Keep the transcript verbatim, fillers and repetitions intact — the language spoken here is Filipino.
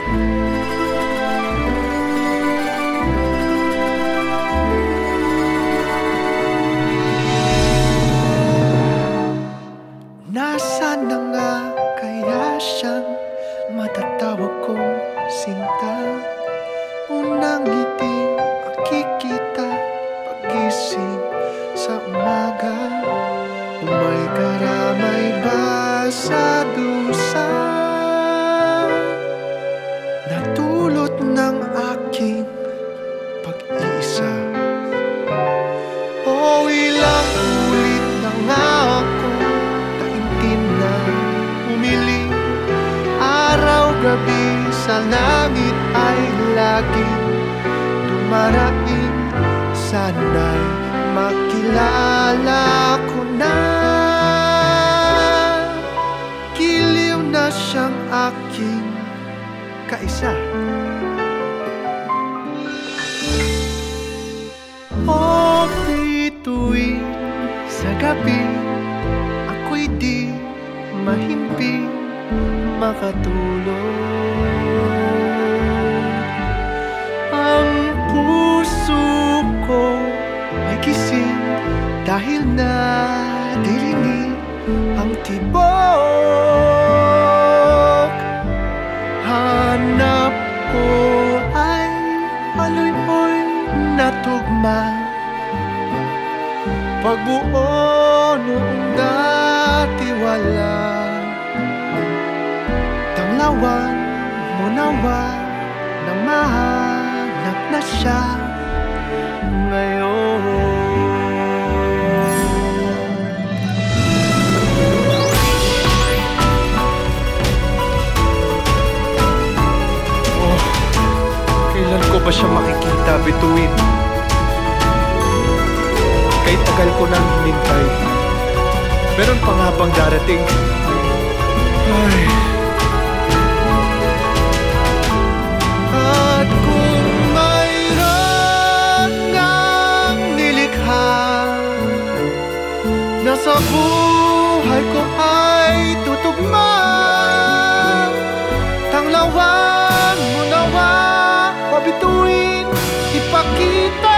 Nasaan na nga kaya siyang matatawag kong sinta? Unang ngiti makikita pagising sa umaga. May karamay ba sa dusa natulot ng aking pag-iisa? O ilang ulit na nga ako taimtim na umili, araw-gabi sa langit ay laging dumarating. Sana'y makilala ko na giliw na siyang aking kaisa. O bituin sa gabi, ako'y di mahimping makatulog. Ang puso ko ay gising dahil na dirinig ang tibok. Hanap ko ay aluy-oy na tugma, pagbuo noong dati wala. Tanglawan mo nawa na mahanap na siya ngayon. Oh, kailan ko ba siya makikita, bituin? Kahit tagal ko nang hinintay, meron pa nga bang darating? Ay. At kung mayroon ngang nilikha na sa buhay ko ay tutugma, tanglawan mo nawa o bituin, ipakita